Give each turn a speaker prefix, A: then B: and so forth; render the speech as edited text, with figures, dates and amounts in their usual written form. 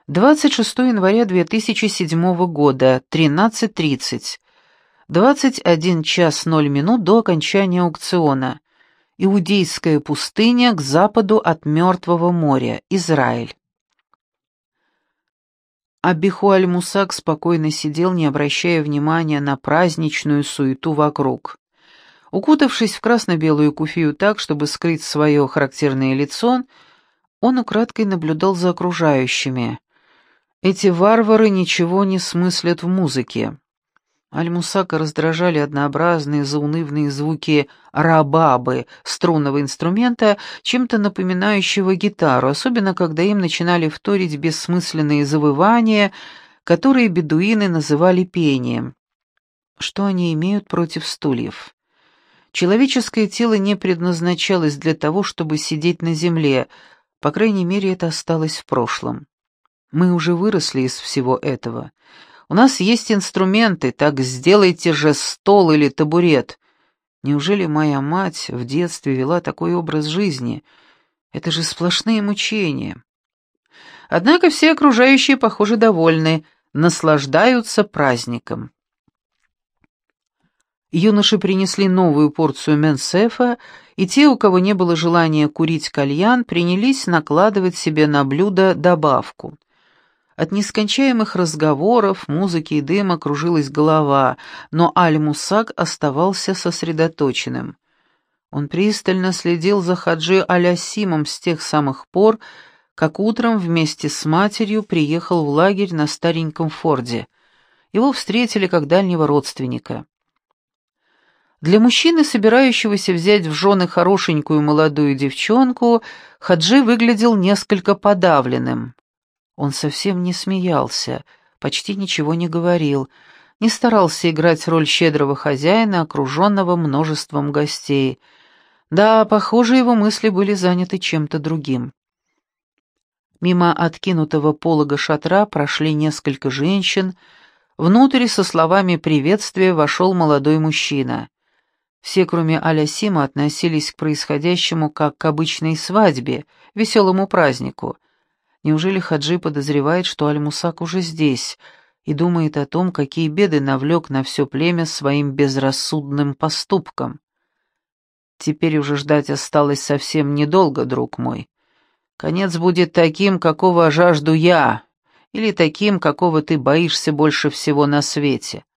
A: 26 января 2007 года, 13:30. 21 час 0 минут до окончания аукциона. Иудейская пустыня к западу от Мертвого моря, Израиль. Абиху аль-Мусак спокойно сидел, не обращая внимания на праздничную суету вокруг. Укутавшись в красно-белую куфию так, чтобы скрыть свое характерное лицо, он украдкой наблюдал за окружающими. Эти варвары ничего не смыслят в музыке. Аль-Мусака раздражали однообразные заунывные звуки рабабы, струнного инструмента, чем-то напоминающего гитару, особенно когда им начинали вторить бессмысленные завывания, которые бедуины называли пением. Что они имеют против стульев? Человеческое тело не предназначалось для того, чтобы сидеть на земле, по крайней мере, это осталось в прошлом. Мы уже выросли из всего этого. У нас есть инструменты, так сделайте же стол или табурет. Неужели моя мать в детстве вела такой образ жизни? Это же сплошные мучения. Однако все окружающие, похоже, довольны, наслаждаются праздником. Юноши принесли новую порцию менсефа, и те, у кого не было желания курить кальян, принялись накладывать себе на блюдо добавку. От нескончаемых разговоров, музыки и дыма кружилась голова, но Аль-Мусак оставался сосредоточенным. Он пристально следил за Хаджи Аль-Асимом с тех самых пор, как утром вместе с матерью приехал в лагерь на стареньком форде. Его встретили как дальнего родственника. Для мужчины, собирающегося взять в жены хорошенькую молодую девчонку, Хаджи выглядел несколько подавленным. Он совсем не смеялся, почти ничего не говорил, не старался играть роль щедрого хозяина, окруженного множеством гостей. Да, похоже, его мысли были заняты чем-то другим. Мимо откинутого полога шатра прошли несколько женщин. Внутрь со словами приветствия вошел молодой мужчина. Все, кроме Аль-Асима, относились к происходящему как к обычной свадьбе, веселому празднику. Неужели Хаджи подозревает, что Аль-Мусак уже здесь, и думает о том, какие беды навлек на все племя своим безрассудным поступком? Теперь уже ждать осталось совсем недолго, друг мой. Конец будет таким, какого жажду я, или таким, какого ты боишься больше всего на свете.